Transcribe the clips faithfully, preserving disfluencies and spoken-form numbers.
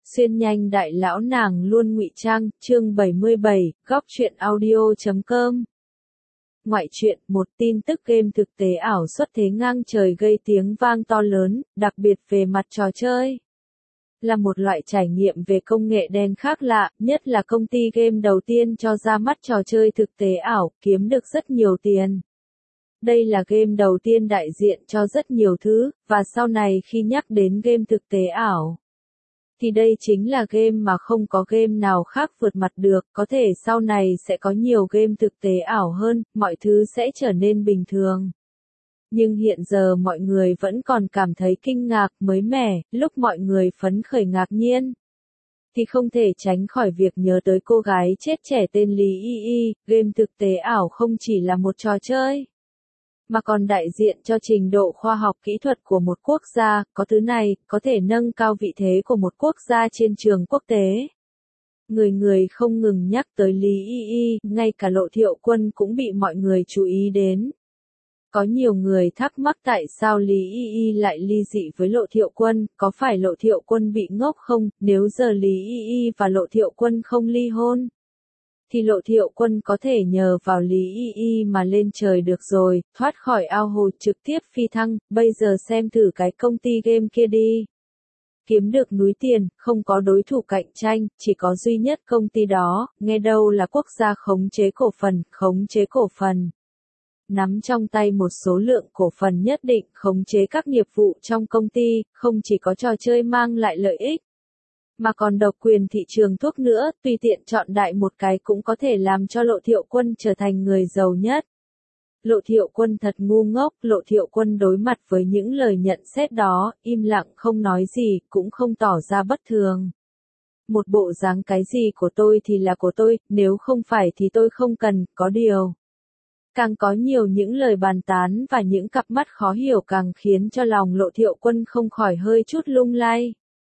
Xuyên nhanh đại lão nàng luôn ngụy trang, chương bảy mươi bảy, góc truyện audio chấm com. Ngoại truyện, một tin tức game thực tế ảo xuất thế ngang trời gây tiếng vang to lớn, đặc biệt về mặt trò chơi. Là một loại trải nghiệm về công nghệ đen khác lạ, nhất là công ty game đầu tiên cho ra mắt trò chơi thực tế ảo, kiếm được rất nhiều tiền. Đây là game đầu tiên đại diện cho rất nhiều thứ, và sau này khi nhắc đến game thực tế ảo, thì đây chính là game mà không có game nào khác vượt mặt được, có thể sau này sẽ có nhiều game thực tế ảo hơn, mọi thứ sẽ trở nên bình thường. Nhưng hiện giờ mọi người vẫn còn cảm thấy kinh ngạc, mới mẻ, lúc mọi người phấn khởi ngạc nhiên, thì không thể tránh khỏi việc nhớ tới cô gái chết trẻ tên Lý Y Y, game thực tế ảo không chỉ là một trò chơi, mà còn đại diện cho trình độ khoa học kỹ thuật của một quốc gia, có thứ này, có thể nâng cao vị thế của một quốc gia trên trường quốc tế. Người người không ngừng nhắc tới Lý Y Y, ngay cả Lộ Thiệu Quân cũng bị mọi người chú ý đến. Có nhiều người thắc mắc tại sao Lý Y Y lại ly dị với Lộ Thiệu Quân, có phải Lộ Thiệu Quân bị ngốc không, nếu giờ Lý Y Y và Lộ Thiệu Quân không ly hôn, thì Lộ Thiệu Quân có thể nhờ vào Lý Y Y mà lên trời được rồi, thoát khỏi ao hồ trực tiếp phi thăng, bây giờ xem thử cái công ty game kia đi. Kiếm được núi tiền, không có đối thủ cạnh tranh, chỉ có duy nhất công ty đó, nghe đâu là quốc gia khống chế cổ phần, khống chế cổ phần. Nắm trong tay một số lượng cổ phần nhất định, khống chế các nghiệp vụ trong công ty, không chỉ có trò chơi mang lại lợi ích, mà còn độc quyền thị trường thuốc nữa, tùy tiện chọn đại một cái cũng có thể làm cho Lộ Thiệu Quân trở thành người giàu nhất. Lộ Thiệu Quân thật ngu ngốc, Lộ Thiệu Quân đối mặt với những lời nhận xét đó, im lặng không nói gì, cũng không tỏ ra bất thường. Một bộ dáng cái gì của tôi thì là của tôi, nếu không phải thì tôi không cần, có điều. Càng có nhiều những lời bàn tán và những cặp mắt khó hiểu càng khiến cho lòng Lộ Thiệu Quân không khỏi hơi chút lung lay.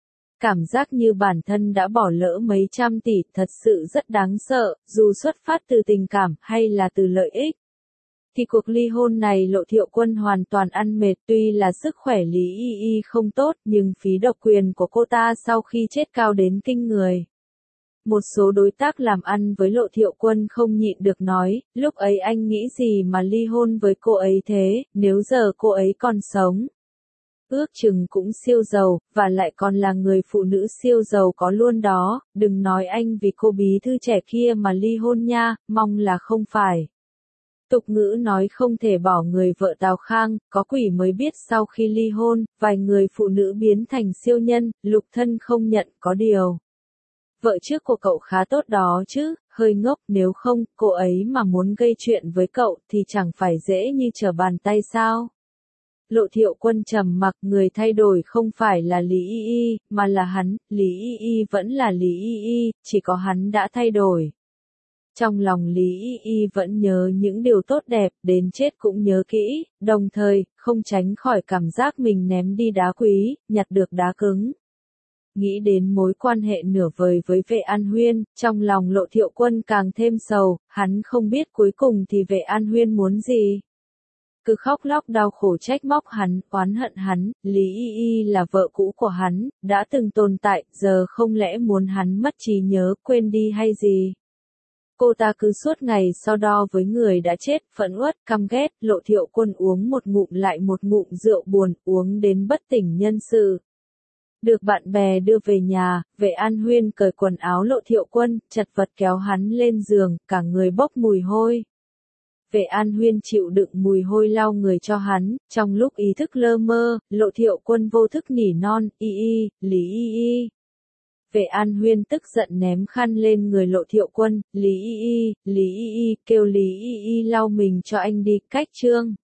Cảm giác như bản thân đã bỏ lỡ mấy trăm tỷ, thật sự rất đáng sợ, dù xuất phát từ tình cảm hay là từ lợi ích. Thì cuộc ly hôn này Lộ Thiệu Quân hoàn toàn ăn mệt, tuy là sức khỏe Lý Y Y không tốt, nhưng phí độc quyền của cô ta sau khi chết cao đến kinh người. Một số đối tác làm ăn với Lộ Thiệu Quân không nhịn được nói, lúc ấy anh nghĩ gì mà ly hôn với cô ấy thế, nếu giờ cô ấy còn sống, ước chừng cũng siêu giàu, và lại còn là người phụ nữ siêu giàu có luôn đó, đừng nói anh vì cô bí thư trẻ kia mà ly hôn nha, mong là không phải. Tục ngữ nói không thể bỏ người vợ Tào Khang, có quỷ mới biết sau khi ly hôn, vài người phụ nữ biến thành siêu nhân, Lục Thân không nhận, có điều. Vợ trước của cậu khá tốt đó chứ, hơi ngốc, nếu không, cô ấy mà muốn gây chuyện với cậu thì chẳng phải dễ như trở bàn tay sao. Lộ Thiệu Quân trầm mặc, người thay đổi không phải là Lý Y Y, mà là hắn, Lý Y Y vẫn là Lý Y Y, chỉ có hắn đã thay đổi. Trong lòng Lý Y Y vẫn nhớ những điều tốt đẹp, đến chết cũng nhớ kỹ, đồng thời, không tránh khỏi cảm giác mình ném đi đá quý, nhặt được đá cứng. Nghĩ đến mối quan hệ nửa vời với Vệ An Huyên, trong lòng Lộ Thiệu Quân càng thêm sầu, hắn không biết cuối cùng thì Vệ An Huyên muốn gì. Cứ khóc lóc đau khổ trách móc hắn, oán hận hắn, Lý Y Y là vợ cũ của hắn, đã từng tồn tại, giờ không lẽ muốn hắn mất trí nhớ, quên đi hay gì. Cô ta cứ suốt ngày so đo với người đã chết, phẫn uất, căm ghét, Lộ Thiệu Quân uống một ngụm lại một ngụm rượu buồn, uống đến bất tỉnh nhân sự. Được bạn bè đưa về nhà, Vệ An Huyên cởi quần áo Lộ Thiệu Quân, chật vật kéo hắn lên giường, cả người bốc mùi hôi. Vệ An Huyên chịu đựng mùi hôi lau người cho hắn, trong lúc ý thức lơ mơ, Lộ Thiệu Quân vô thức nỉ non, Y Y, Lý Y Y. Vệ An Huyên tức giận ném khăn lên người Lộ Thiệu Quân, Lý Y Y, Lý Y Y, kêu Lý Y Y lau mình cho anh đi, cách chương.